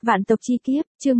Vạn tộc chi kiếp, chương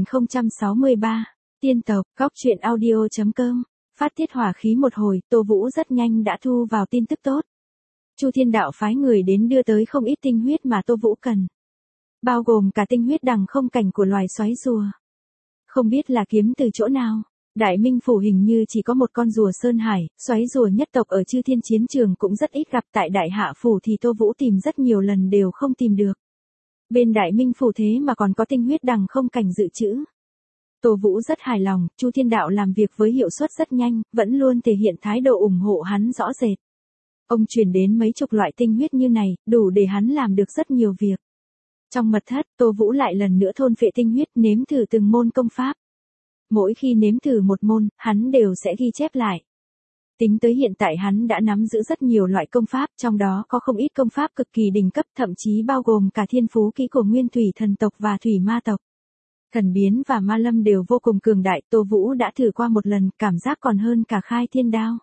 1063. Tiên tộc, góc truyện audio.com. Phát tiết hỏa khí một hồi, Tô Vũ rất nhanh đã thu vào tin tức tốt. Chu Thiên Đạo phái người đến đưa tới không ít tinh huyết mà Tô Vũ cần. Bao gồm cả tinh huyết đằng không cảnh của loài xoáy rùa. Không biết là kiếm từ chỗ nào. Đại Minh Phủ hình như chỉ có một con rùa Sơn Hải, xoáy rùa nhất tộc ở Chư Thiên chiến trường cũng rất ít gặp, tại Đại Hạ Phủ thì Tô Vũ tìm rất nhiều lần đều không tìm được. Bên Đại Minh Phủ thế mà còn có tinh huyết đằng không cảnh dự trữ. Tô Vũ rất hài lòng, Chu Thiên Đạo làm việc với hiệu suất rất nhanh, vẫn luôn thể hiện thái độ ủng hộ hắn rõ rệt. Ông truyền đến mấy chục loại tinh huyết như này, đủ để hắn làm được rất nhiều việc. Trong mật thất, Tô Vũ lại lần nữa thôn phệ tinh huyết, nếm thử từng môn công pháp. Mỗi khi nếm thử một môn, hắn đều sẽ ghi chép lại. Tính tới hiện tại hắn đã nắm giữ rất nhiều loại công pháp, trong đó có không ít công pháp cực kỳ đỉnh cấp, thậm chí bao gồm cả thiên phú kỹ của Nguyên Thủy Thần tộc và Thủy Ma tộc. Thần biến và Ma Lâm đều vô cùng cường đại, Tô Vũ đã thử qua một lần, cảm giác còn hơn cả khai thiên đao.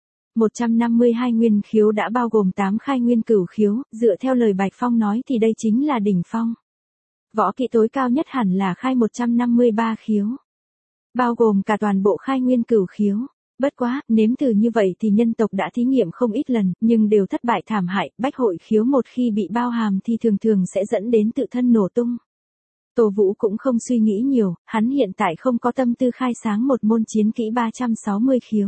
152 nguyên khiếu đã bao gồm 8 khai nguyên cửu khiếu, dựa theo lời Bạch Phong nói thì đây chính là đỉnh phong. Võ kỹ tối cao nhất hẳn là khai 153 khiếu. Bao gồm cả toàn bộ khai nguyên cửu khiếu. Bất quá, nếm thử như vậy thì nhân tộc đã thí nghiệm không ít lần, nhưng đều thất bại thảm hại, bách hội khiếu một khi bị bao hàm thì thường sẽ dẫn đến tự thân nổ tung. Tô Vũ cũng không suy nghĩ nhiều, hắn hiện tại không có tâm tư khai sáng một môn chiến kỹ 360 khiếu.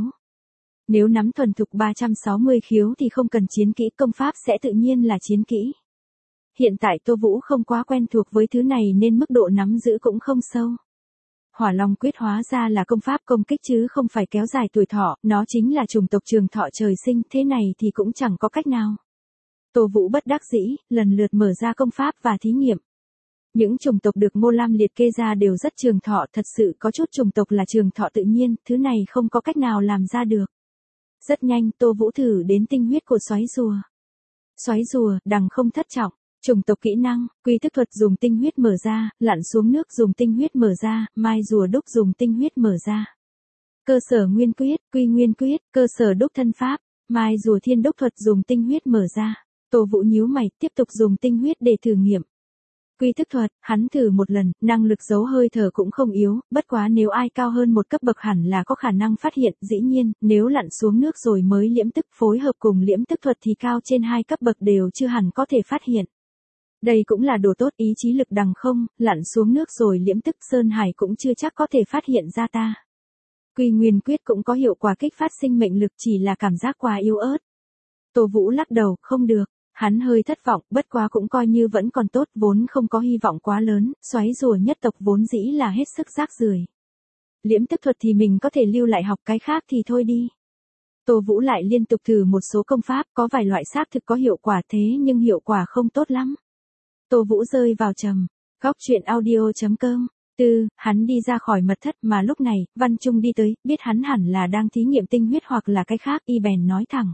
Nếu nắm thuần thục 360 khiếu thì không cần chiến kỹ, công pháp sẽ tự nhiên là chiến kỹ. Hiện tại Tô Vũ không quá quen thuộc với thứ này nên mức độ nắm giữ cũng không sâu. Hỏa Long quyết hóa ra là công pháp công kích chứ không phải kéo dài tuổi thọ, nó chính là chủng tộc trường thọ trời sinh, thế này thì cũng chẳng có cách nào. Tô Vũ bất đắc dĩ, lần lượt mở ra công pháp và thí nghiệm. Những chủng tộc được Ngô Lam liệt kê ra đều rất trường thọ, thật sự có chút chủng tộc là trường thọ tự nhiên, thứ này không có cách nào làm ra được. Rất nhanh Tô Vũ thử đến tinh huyết của xoáy rùa. Xoáy rùa, đằng không thất trọng. Chủng tộc kỹ năng, quy thức thuật dùng tinh huyết mở ra, lặn xuống nước dùng tinh huyết mở ra, mai rùa đúc dùng tinh huyết mở ra. Cơ sở nguyên quyết, quy nguyên quyết, cơ sở đúc thân pháp, mai rùa thiên đúc thuật dùng tinh huyết mở ra. Tô Vũ nhíu mày, tiếp tục dùng tinh huyết để thử nghiệm. Quy thức thuật, hắn thử một lần, năng lực giấu hơi thở cũng không yếu, bất quá nếu ai cao hơn một cấp bậc hẳn là có khả năng phát hiện, dĩ nhiên, nếu lặn xuống nước rồi mới liễm tức phối hợp cùng liễm tức thuật thì cao trên 2 cấp bậc đều chưa hẳn có thể phát hiện. Đây cũng là đồ tốt, ý chí lực đằng không, lặn xuống nước rồi liễm tức Sơn Hải cũng chưa chắc có thể phát hiện ra ta. Quy nguyên quyết cũng có hiệu quả kích phát sinh mệnh lực, chỉ là cảm giác quá yếu ớt. Tô Vũ lắc đầu, không được, hắn hơi thất vọng, bất quá cũng coi như vẫn còn tốt, vốn không có hy vọng quá lớn, xoáy rùa nhất tộc vốn dĩ là hết sức rác rưởi. Liễm tức thuật thì mình có thể lưu lại học, cái khác thì thôi đi. Tô Vũ lại liên tục thử một số công pháp, có vài loại xác thực có hiệu quả thế nhưng hiệu quả không tốt lắm. Tô Vũ rơi vào trầm. Góc truyện audio.com. Hắn đi ra khỏi mật thất mà lúc này, Văn Trung đi tới, biết hắn hẳn là đang thí nghiệm tinh huyết hoặc là cái khác, y bèn nói thẳng.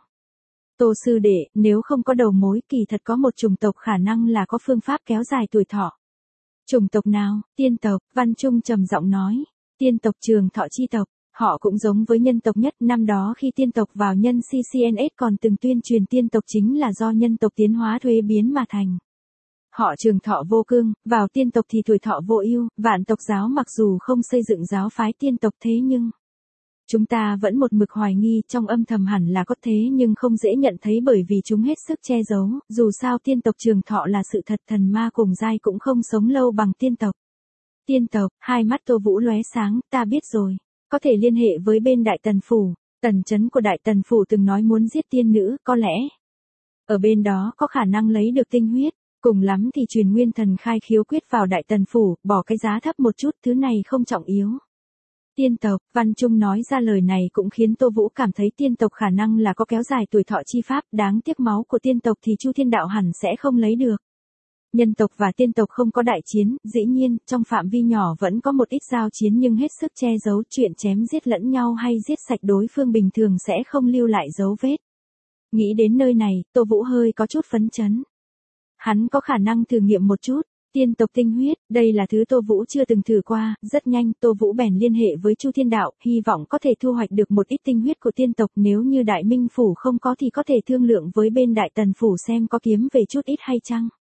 Tô sư đệ, nếu không có đầu mối kỳ thật có một chủng tộc khả năng là có phương pháp kéo dài tuổi thọ. Chủng tộc nào? Tiên tộc, Văn Trung trầm giọng nói. Tiên tộc trường thọ chi tộc, họ cũng giống với nhân tộc nhất, năm đó khi tiên tộc vào nhân CCNS còn từng tuyên truyền tiên tộc chính là do nhân tộc tiến hóa thuế biến mà thành. Họ trường thọ vô cương, vào tiên tộc thì tuổi thọ vô ưu, Vạn tộc giáo mặc dù không xây dựng giáo phái tiên tộc thế nhưng chúng ta vẫn một mực hoài nghi, trong âm thầm hẳn là có thế nhưng không dễ nhận thấy bởi vì chúng hết sức che giấu, dù sao tiên tộc trường thọ là sự thật, thần ma cùng giai cũng không sống lâu bằng tiên tộc. Tiên tộc, hai mắt Tô Vũ lóe sáng, ta biết rồi, có thể liên hệ với bên Đại Tần Phủ, tần chấn của Đại Tần Phủ từng nói muốn giết tiên nữ, có lẽ ở bên đó có khả năng lấy được tinh huyết. Cùng lắm thì truyền nguyên thần khai khiếu quyết vào Đại Tần Phủ, bỏ cái giá thấp một chút, thứ này không trọng yếu. Tiên tộc, Văn Trung nói ra lời này cũng khiến Tô Vũ cảm thấy tiên tộc khả năng là có kéo dài tuổi thọ chi pháp, đáng tiếc máu của tiên tộc thì Chu Thiên Đạo hẳn sẽ không lấy được. Nhân tộc và tiên tộc không có đại chiến, dĩ nhiên, trong phạm vi nhỏ vẫn có một ít giao chiến nhưng hết sức che giấu, chuyện chém giết lẫn nhau hay giết sạch đối phương bình thường sẽ không lưu lại dấu vết. Nghĩ đến nơi này, Tô Vũ hơi có chút phấn chấn. Hắn có khả năng thử nghiệm một chút, tiên tộc tinh huyết, đây là thứ Tô Vũ chưa từng thử qua, rất nhanh Tô Vũ bèn liên hệ với Chu Thiên Đạo, hy vọng có thể thu hoạch được một ít tinh huyết của tiên tộc, nếu như Đại Minh Phủ không có thì có thể thương lượng với bên Đại Tần Phủ xem có kiếm về chút ít hay chăng.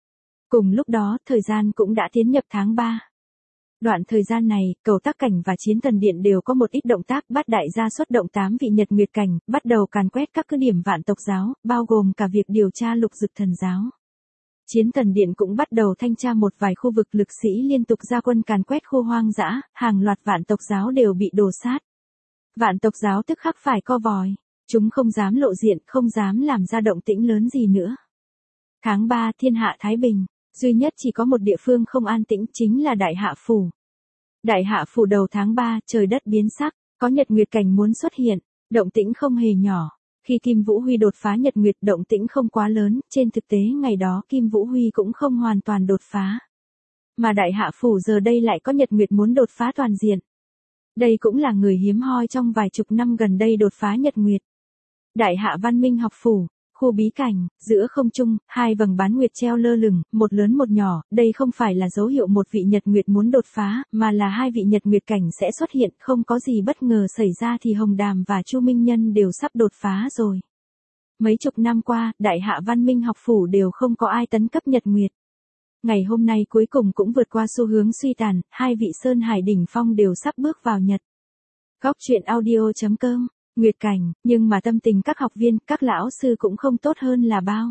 Cùng lúc đó, thời gian cũng đã tiến nhập tháng 3. Đoạn thời gian này, Cầu Tác Cảnh và Chiến Thần Điện đều có một ít động tác bắt đại gia xuất động 8 vị Nhật Nguyệt Cảnh, bắt đầu càn quét các cứ điểm vạn tộc giáo, bao gồm cả việc điều tra Lục Dực Thần giáo. Chiến Thần Điện cũng bắt đầu thanh tra một vài khu vực, lực sĩ liên tục ra quân càn quét khu hoang dã, hàng loạt vạn tộc giáo đều bị đổ sát. Vạn tộc giáo tức khắc phải co vòi, chúng không dám lộ diện, không dám làm ra động tĩnh lớn gì nữa. Tháng 3 thiên hạ thái bình, duy nhất chỉ có một địa phương không an tĩnh chính là Đại Hạ Phủ. Đại Hạ Phủ đầu tháng 3 trời đất biến sắc, có Nhật Nguyệt Cảnh muốn xuất hiện, động tĩnh không hề nhỏ. Khi Kim Vũ Huy đột phá Nhật Nguyệt động tĩnh không quá lớn, trên thực tế ngày đó Kim Vũ Huy cũng không hoàn toàn đột phá. Mà Đại Hạ Phủ giờ đây lại có Nhật Nguyệt muốn đột phá toàn diện. Đây cũng là người hiếm hoi trong vài chục năm gần đây đột phá Nhật Nguyệt. Đại Hạ Văn Minh Học Phủ, khu bí cảnh, giữa không trung, hai vầng bán nguyệt treo lơ lửng, một lớn một nhỏ, đây không phải là dấu hiệu một vị Nhật Nguyệt muốn đột phá, mà là hai vị Nhật Nguyệt cảnh sẽ xuất hiện, không có gì bất ngờ xảy ra thì Hồng Đàm và Chu Minh Nhân đều sắp đột phá rồi. Mấy chục năm qua, Đại Hạ Văn Minh Học Phủ đều không có ai tấn cấp Nhật Nguyệt. Ngày hôm nay cuối cùng cũng vượt qua xu hướng suy tàn, hai vị Sơn Hải đỉnh phong đều sắp bước vào Nhật. Góc truyện audio.com Nguyệt Cảnh, nhưng mà tâm tình các học viên, các lão sư cũng không tốt hơn là bao.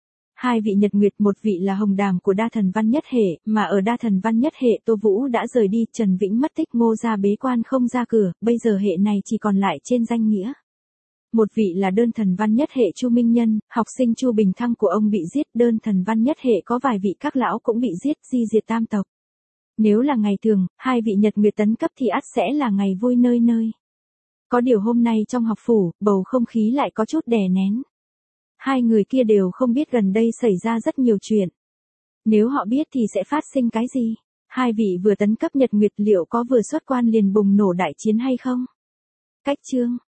Hai vị Nhật Nguyệt, một vị là Hồng Đàm của Đa Thần Văn Nhất Hệ, mà ở Đa Thần Văn Nhất Hệ Tô Vũ đã rời đi, Trần Vĩnh mất tích, Ngô gia bế quan không ra cửa, bây giờ hệ này chỉ còn lại trên danh nghĩa. Một vị là Đơn Thần Văn Nhất Hệ Chu Minh Nhân, học sinh Chu Bình Thăng của ông bị giết, Đơn Thần Văn Nhất Hệ có vài vị các lão cũng bị giết, di diệt tam tộc. Nếu là ngày thường, hai vị Nhật Nguyệt tấn cấp thì ắt sẽ là ngày vui nơi nơi. Có điều hôm nay trong học phủ, bầu không khí lại có chút đè nén. Hai người kia đều không biết gần đây xảy ra rất nhiều chuyện. Nếu họ biết thì sẽ phát sinh cái gì? Hai vị vừa tấn cấp Nhật Nguyệt liệu có vừa xuất quan liền bùng nổ đại chiến hay không? Cách chương